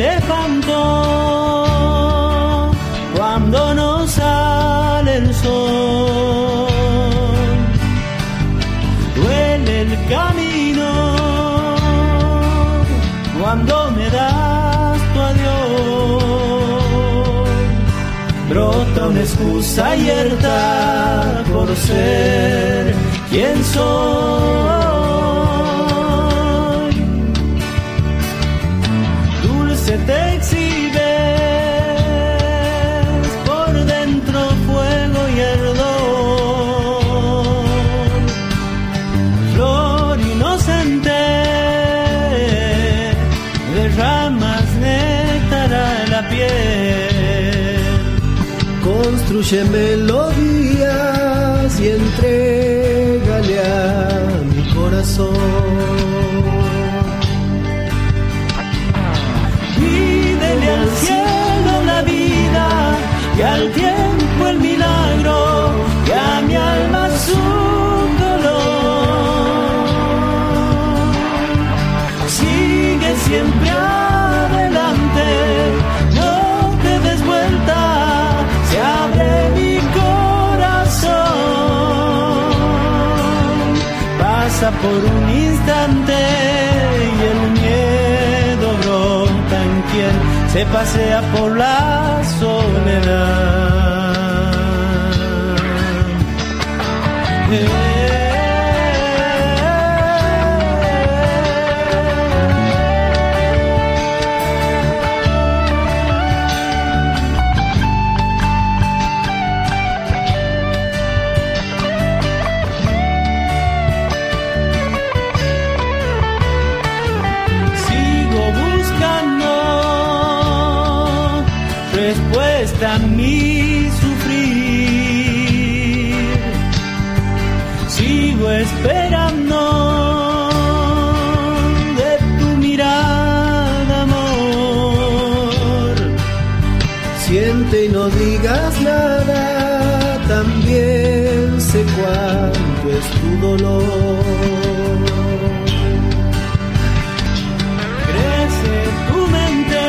elefanto cuando no sale el sol, duele el camino cuando me das tu adiós, brota una excusa abierta por ser quien soy, dulce te exhibe piel. construye melodías y entrégale a mi corazón. Pídele al cielo la vida y al tiempo el milagro y a mi alma su dolor. Sigue siempre adelante, no te des vuelta, se abre mi corazón. Pasa por un instante y el miedo brota en quien se pasea por la soledad. Eh. Respuesta a mi sufrir, sigo esperando de tu mirada, amor. Siente y no digas nada, también sé cuánto es tu dolor. Crece tu mente,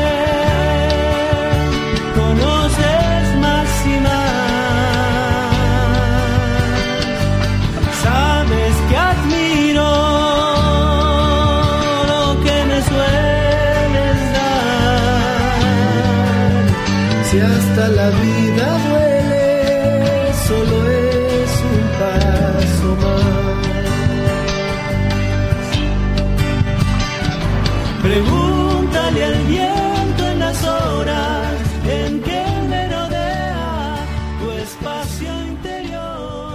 si hasta la vida duele, solo es un paso más. Pregúntale al viento en las horas en que merodea tu espacio interior.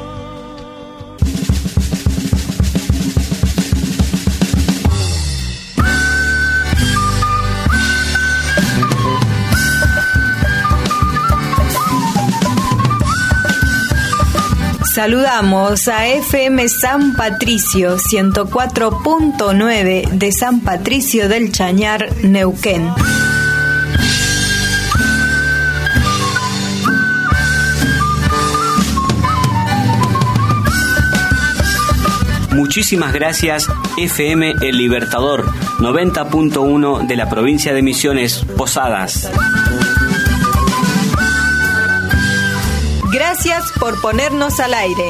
Saludamos a F M San Patricio ciento cuatro punto nueve de San Patricio del Chañar, Neuquén. Muchísimas gracias F M El Libertador noventa punto uno de la provincia de Misiones, Posadas. Gracias por ponernos al aire.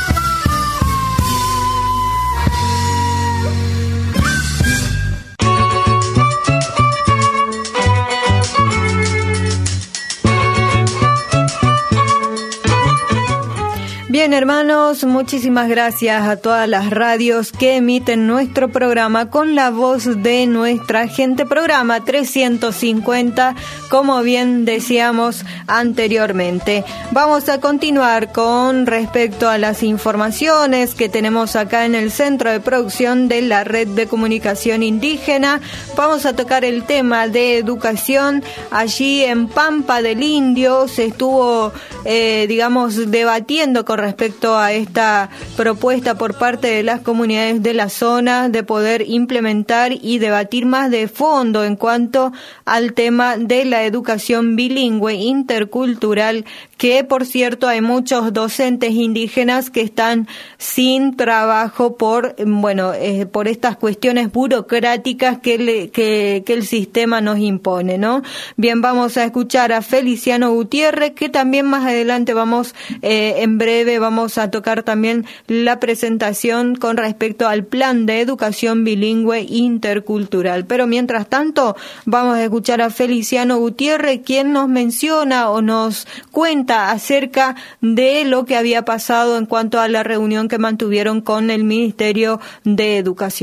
Bien, hermanos, muchísimas gracias a todas las radios que emiten nuestro programa con la voz de nuestra gente. Programa trescientos cincuenta, como bien decíamos anteriormente. Vamos a continuar con respecto a las informaciones que tenemos acá en el Centro de Producción de la Red de Comunicación Indígena. Vamos a tocar el tema de educación. Allí en Pampa del Indio se estuvo, eh, digamos, debatiendo con respecto a esta propuesta por parte de las comunidades de la zona de poder implementar y debatir más de fondo en cuanto al tema de la educación bilingüe intercultural, que por cierto hay muchos docentes indígenas que están sin trabajo por, bueno, eh, por estas cuestiones burocráticas que, le, que, que el sistema nos impone, ¿no? Bien, vamos a escuchar a Feliciano Gutiérrez, que también más adelante vamos, eh, en breve vamos a tocar también la presentación con respecto al plan de educación bilingüe intercultural. Pero mientras tanto, vamos a escuchar a Feliciano Gutiérrez, quien nos menciona o nos cuenta acerca de lo que había pasado en cuanto a la reunión que mantuvieron con el Ministerio de Educación.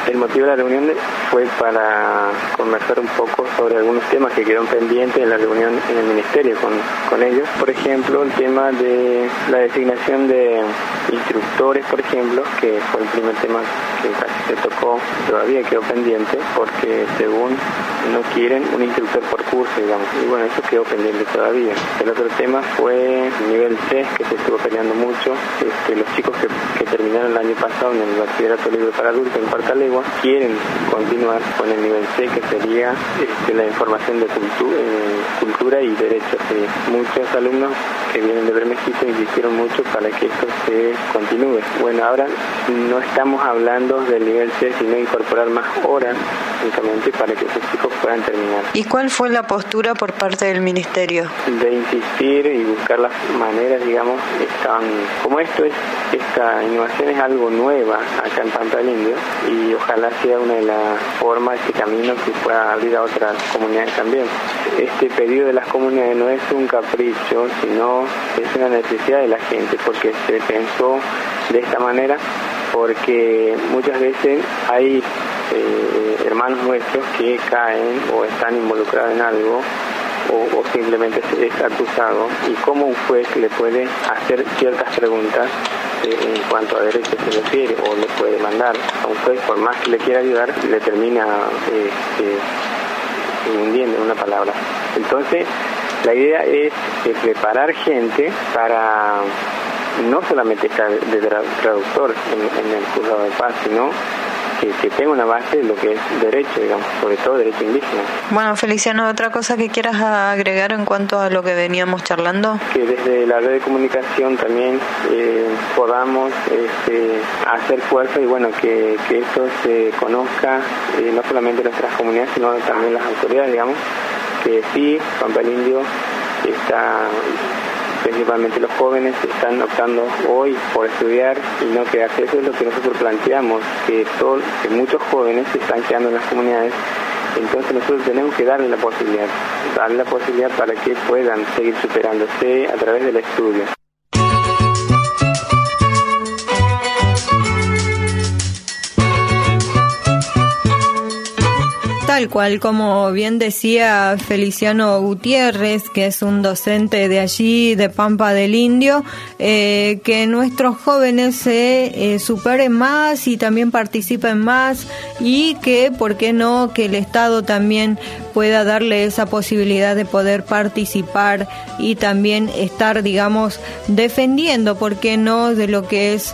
El motivo de la reunión fue para conversar un poco sobre algunos temas que quedaron pendientes en la reunión en el Ministerio con, con ellos. Por ejemplo, el tema de la designación de instructores, por ejemplo, que fue el primer tema que casi se tocó, todavía quedó pendiente, porque según no quieren un instructor por curso, digamos. Y bueno, eso quedó pendiente todavía. El otro tema fue el nivel C, que se estuvo peleando mucho. Este, los chicos que, que terminaron el año pasado en el bachillerato libre para adultos en cuarta legua quieren continuar con el nivel C, que sería este, la información de cultu eh, cultura y derechos. Eh. Muchos alumnos que vienen de Bermejito insistieron mucho para que esto se continúe. Bueno, ahora no estamos hablando del nivel C, sino incorporar más horas únicamente para que esos chicos puedan terminar. ¿Y cuál fue la postura por parte del Ministerio? De insistir y buscar las maneras, digamos, están, como esto es, esta innovación es algo nueva acá en Pampa del Indio, y ojalá sea una de las formas, este camino que pueda abrir a otras comunidades también. Este pedido de las comunidades no es un capricho, sino es una necesidad de la gente, porque se pensó de esta manera, porque muchas veces hay eh, hermanos nuestros que caen o están involucrados en algo, o, o simplemente es acusado, y cómo un juez le puede hacer ciertas preguntas eh, en cuanto a derechos se refiere, o le puede mandar a un juez, por más que le quiera ayudar, le termina eh, eh, hundiendo en una palabra. Entonces, la idea es eh, preparar gente para no solamente estar de traductor en, en el juzgado de paz, sino que, que tenga una base de lo que es derecho, digamos, sobre todo derecho indígena. Bueno, Feliciano, ¿otra cosa que quieras agregar en cuanto a lo que veníamos charlando? Que desde la red de comunicación también eh, podamos este, hacer fuerza y bueno, que, que esto se conozca, eh, no solamente nuestras comunidades, sino también las autoridades, digamos, que sí, Pampa del Indio está, principalmente los jóvenes, están optando hoy por estudiar y no quedarse. Eso es lo que nosotros planteamos, que, todo, que muchos jóvenes se están quedando en las comunidades. Entonces nosotros tenemos que darle la posibilidad, darle la posibilidad para que puedan seguir superándose a través del estudio. Tal cual, como bien decía Feliciano Gutiérrez, que es un docente de allí, de Pampa del Indio, eh, que nuestros jóvenes se eh, superen más y también participen más, y que, ¿por qué no?, que el Estado también pueda darle esa posibilidad de poder participar y también estar, digamos, defendiendo, ¿por qué no?, de lo que es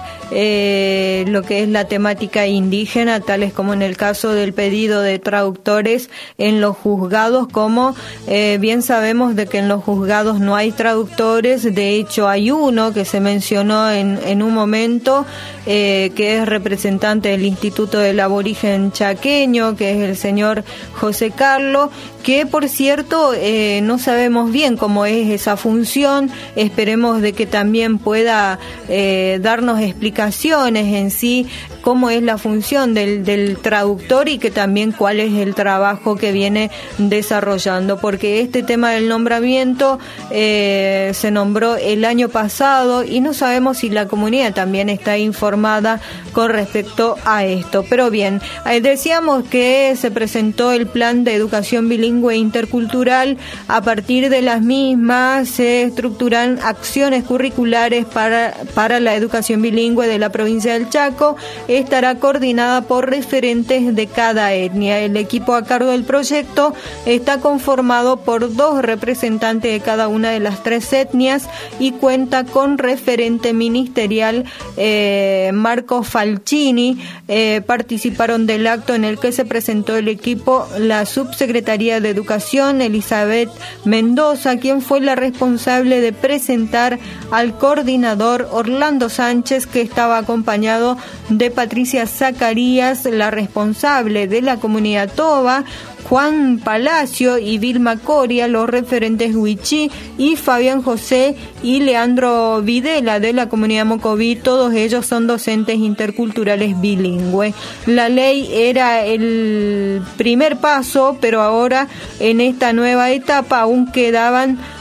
eh, lo que es la temática indígena, tales como en el caso del pedido de traductores en los juzgados, como eh, bien sabemos de que en los juzgados no hay traductores. De hecho, hay uno que se mencionó en, en un momento, eh, que es representante del Instituto del Aborigen Chaqueño, que es el señor José Carlos, que por cierto eh, no sabemos bien cómo es esa función. Esperemos de que también pueda eh, darnos explicaciones en sí cómo es la función del, del traductor, y que también cuál es el trabajo que viene desarrollando, porque este tema del nombramiento eh, se nombró el año pasado y no sabemos si la comunidad también está informada con respecto a esto. Pero bien, eh, decíamos que se presentó el plan de educación bilingüe intercultural. A partir de las mismas se estructuran acciones curriculares para, para la educación bilingüe de la provincia del Chaco. Estará coordinada por referentes de cada etnia. El equipo a cargo del proyecto está conformado por dos representantes de cada una de las tres etnias y cuenta con referente ministerial, eh, Marco Falcini. Eh, participaron del acto en el que se presentó el equipo la subsecretaría de Educación, Elizabeth Mendoza, quien fue la responsable de presentar al coordinador Orlando Sánchez, que estaba acompañado de Patricia Zacarías, la responsable de la comunidad Toba, Juan Palacio y Vilma Coria, los referentes Huichí, y Fabián José y Leandro Videla de la comunidad Mocoví. Todos ellos son docentes interculturales bilingües. La ley era el primer paso, pero ahora en esta nueva etapa aún quedaban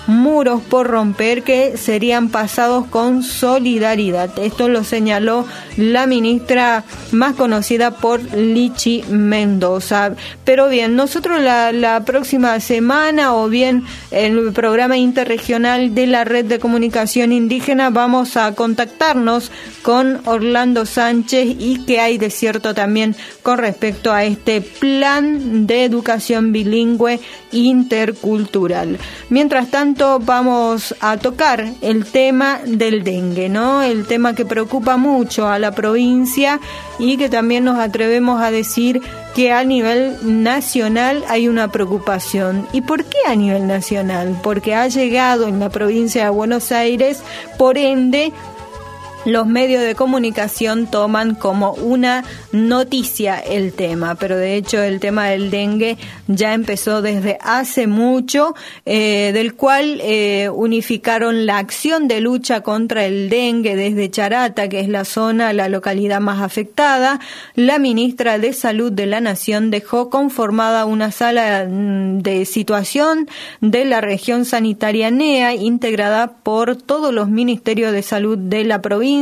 muros por romper que serían pasados con solidaridad. Esto lo señaló la ministra más conocida por Lichi Mendoza. Pero bien, nosotros la, la próxima semana o bien en el programa interregional de la Red de Comunicación Indígena vamos a contactarnos con Orlando Sánchez y qué hay de cierto también con respecto a este plan de educación bilingüe intercultural. Mientras tanto, vamos a tocar el tema del dengue, ¿no? El tema que preocupa mucho a la provincia y que también nos atrevemos a decir que a nivel nacional hay una preocupación. ¿Y por qué a nivel nacional? Porque ha llegado en la provincia de Buenos Aires, por ende, los medios de comunicación toman como una noticia el tema, pero de hecho el tema del dengue ya empezó desde hace mucho, eh, del cual eh, unificaron la acción de lucha contra el dengue desde Charata, que es la zona, la localidad más afectada. La ministra de Salud de la Nación dejó conformada una sala de situación de la región sanitaria N E A, integrada por todos los ministerios de salud de la provincia,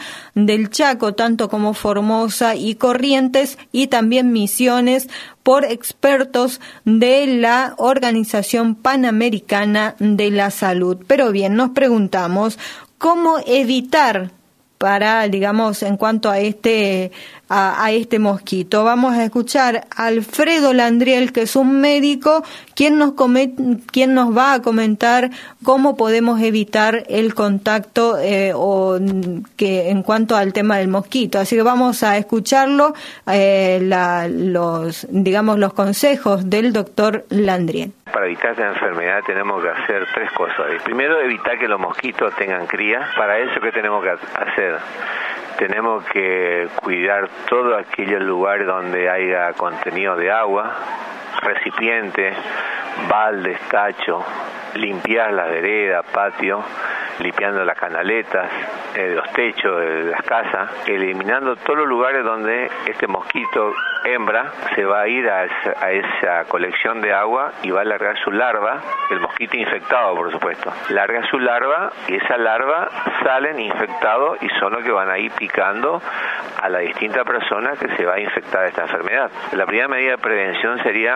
del Chaco, tanto como Formosa y Corrientes, y también Misiones, por expertos de la Organización Panamericana de la Salud. Pero bien, nos preguntamos, ¿cómo evitar para, digamos, en cuanto a este a, a este mosquito? Vamos a escuchar a Alfredo Landriel, que es un médico, quien nos come, quien nos va a comentar cómo podemos evitar el contacto eh, o que en cuanto al tema del mosquito. Así que vamos a escucharlo, eh, la, los, digamos, los consejos del doctor Landriel. Para evitar esta enfermedad tenemos que hacer tres cosas. Primero, evitar que los mosquitos tengan cría. Para eso, ¿qué tenemos que hacer? Tenemos que cuidar todos aquellos lugares donde haya contenido de agua, recipientes, baldes, tachos, limpiar las veredas, patio, limpiando las canaletas, eh, los techos de las casas, eliminando todos los lugares donde este mosquito hembra se va a ir a esa, a esa colección de agua y va a largar su larva, el mosquito infectado, por supuesto. Larga su larva y esa larva salen infectados y son los que van a ir picando a la distinta persona que se va a infectar de esta enfermedad. La primera medida de prevención sería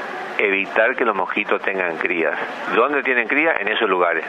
evitar que los mosquitos tengan crías. ¿Dónde tienen cría? En esos lugares.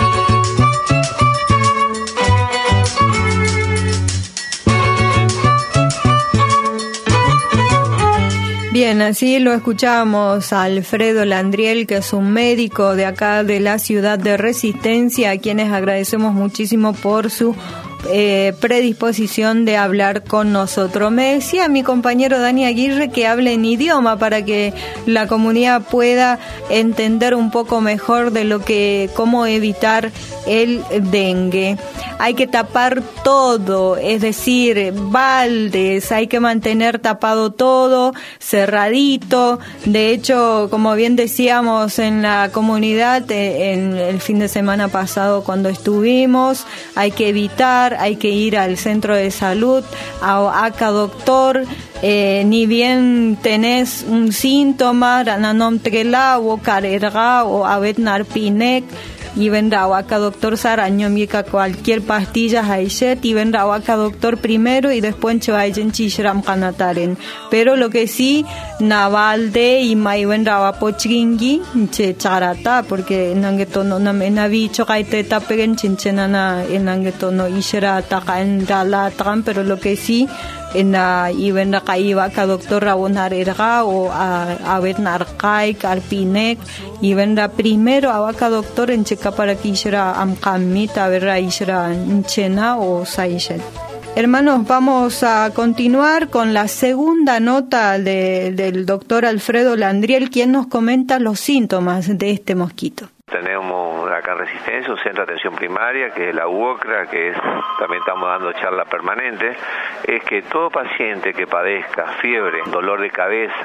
Bien, así lo escuchábamos a Alfredo Landriel, que es un médico de acá de la ciudad de Resistencia, a quienes agradecemos muchísimo por su Eh, predisposición de hablar con nosotros. Me decía mi compañero Dani Aguirre que hable en idioma para que la comunidad pueda entender un poco mejor de lo que, cómo evitar el dengue. Hay que tapar todo, es decir, baldes, hay que mantener tapado todo, cerradito. De hecho, como bien decíamos en la comunidad, eh, en el fin de semana pasado cuando estuvimos, hay que evitar, hay que ir al centro de salud, a acá doctor, eh, ni bien tenés un síntoma, rananom trelao, carerga o avetnarpinek, y vendrá acá doctor Saraño mica cualquier pastilla haishet y vendrá acá doctor primero y después chevayen chishram kanataren. Pero lo que sí, navalde y mai vendrá pochringi che charata, porque en angetono na menavi chokaite tapegen chinchenana en angetono ishera takan dala tram, pero lo que sí en la iben la caiba ka doctor Rabonar Erga o a Avetnarkai Carpinek y vendrá primero a vaca doctor en checa para que ishera amkamita verá ishera chena o saishet. Hermanos, vamos a continuar con la segunda nota de, del doctor Alfredo Landriel, quien nos comenta los síntomas de este mosquito. Tenemos acá en Resistencia un centro de atención primaria, que es la U O C R A, que es, también estamos dando charla permanente, es que todo paciente que padezca fiebre, dolor de cabeza,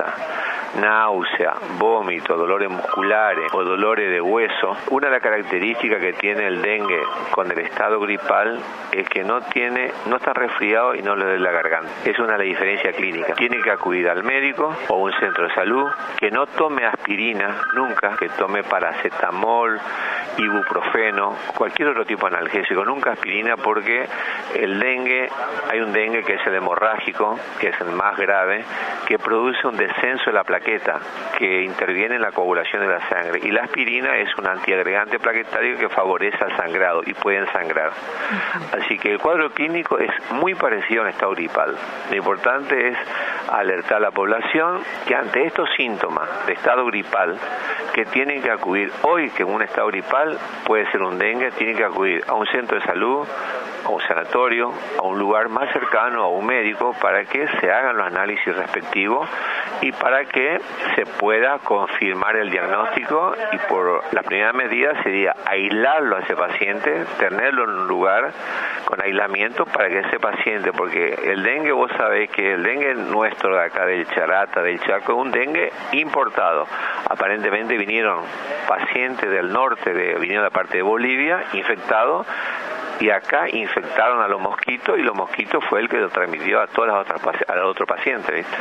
náusea, vómito, dolores musculares o dolores de hueso, una de las características que tiene el dengue con el estado gripal es que no tiene, no está resfriado y no le duele la garganta. Es una de las diferencias clínicas. Tiene que acudir al médico o un centro de salud, que no tome aspirina nunca, que tome paracetamol paracetamol, ibuprofeno, cualquier otro tipo de analgésico, nunca aspirina, porque el dengue, hay un dengue que es el hemorrágico, que es el más grave, que produce un descenso de la plaqueta, que interviene en la coagulación de la sangre, y la aspirina es un antiagregante plaquetario que favorece al sangrado y puede ensangrar. Así que el cuadro clínico es muy parecido a un estado gripal. Lo importante es alertar a la población que ante estos síntomas de estado gripal, que tienen que acudir hoy, que en un estado gripal puede ser un dengue, tienen que acudir a un centro de salud, a un sanatorio, a un lugar más cercano, a un médico, para que se hagan los análisis respectivos y para que se pueda confirmar el diagnóstico. Y por la primera medida sería aislarlo a ese paciente, tenerlo en un lugar con aislamiento para que ese paciente, porque el dengue, vos sabés que el dengue nuestro de acá del Charata, del Chaco, es un dengue importado. Aparentemente vinieron pacientes del norte, de, vinieron de la parte de Bolivia, infectados, y acá infectaron a los mosquitos, y los mosquitos fue el que lo transmitió a todas las otras a los otros pacientes, ¿viste?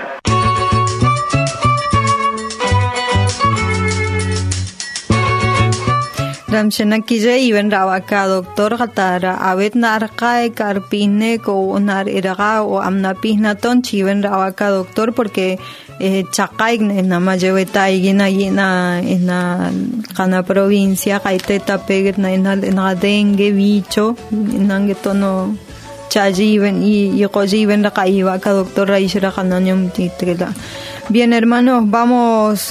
Ramshanakille iben rawaka doctor gatara abet narqae karpine ko nar iraga o amnapihna ton chiben rawaka doctor, porque eh, chaqaik na majeweta igina yina ina kana provincia kaiteta peget na ina na dengue bicho nangetono chajiben y y qojiben raqaiwa ka doctor raishra kananyam titrela. Bien, hermanos, vamos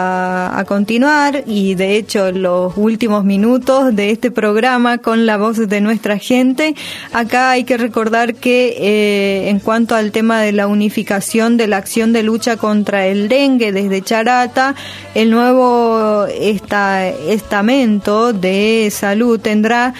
a, a continuar, y de hecho los últimos minutos de este programa con la voz de nuestra gente. Acá hay que recordar que eh, en cuanto al tema de la unificación de la acción de lucha contra el dengue desde Charata, el nuevo esta, estamento de salud tendrá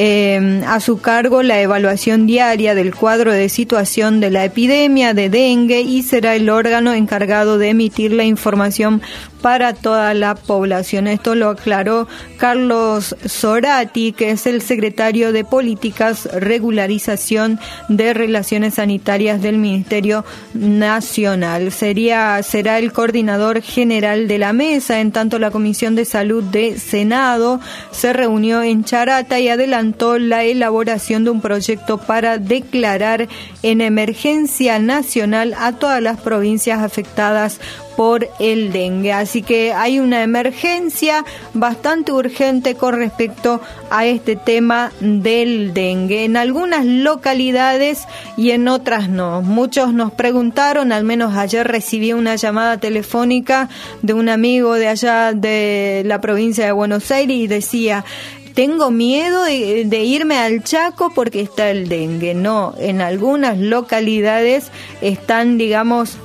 eh, a su cargo la evaluación diaria del cuadro de situación de la epidemia de dengue, y será el órgano encargado de emitir la información para toda la población. Esto lo aclaró Carlos Zorati, que es el secretario de Políticas, Regularización de Relaciones Sanitarias del Ministerio Nacional. Sería, será el coordinador general de la mesa. En tanto, la Comisión de Salud de Senado se reunió en Charata y adelantó la elaboración de un proyecto para declarar en emergencia nacional a todas las provincias afectadas por el dengue. Así que hay una emergencia bastante urgente con respecto a este tema del dengue en algunas localidades y en otras no. Muchos nos preguntaron, al menos ayer recibí una llamada telefónica de un amigo de allá de la provincia de Buenos Aires y decía: tengo miedo de, de irme al Chaco porque está el dengue. No, en algunas localidades están, digamos,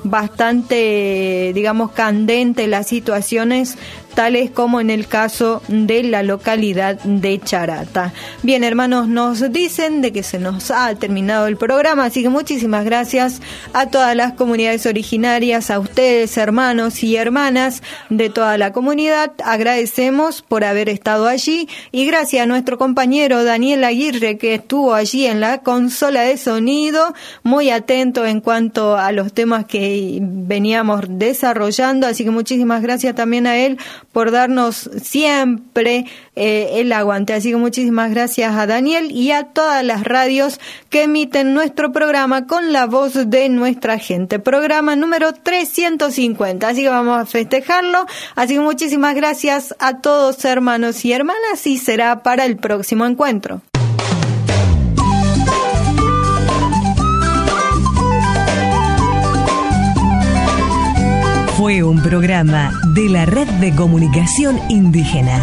bastante, digamos, candentes las situaciones, tales como en el caso de la localidad de Charata. Bien, hermanos, nos dicen de que se nos ha terminado el programa, así que muchísimas gracias a todas las comunidades originarias, a ustedes, hermanos y hermanas de toda la comunidad. Agradecemos por haber estado allí, y gracias a nuestro compañero Daniel Aguirre, que estuvo allí en la consola de sonido, muy atento en cuanto a los temas que veníamos desarrollando, así que muchísimas gracias también a él por darnos siempre eh, el aguante. Así que muchísimas gracias a Daniel y a todas las radios que emiten nuestro programa con la voz de nuestra gente. Programa número trescientos cincuenta, así que vamos a festejarlo. Así que muchísimas gracias a todos, hermanos y hermanas, y será para el próximo encuentro. Fue un programa de la Red de Comunicación Indígena.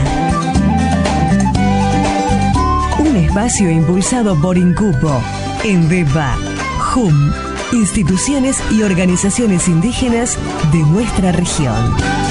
Un espacio impulsado por INCUPO, ENDEPA, J U M, instituciones y organizaciones indígenas de nuestra región.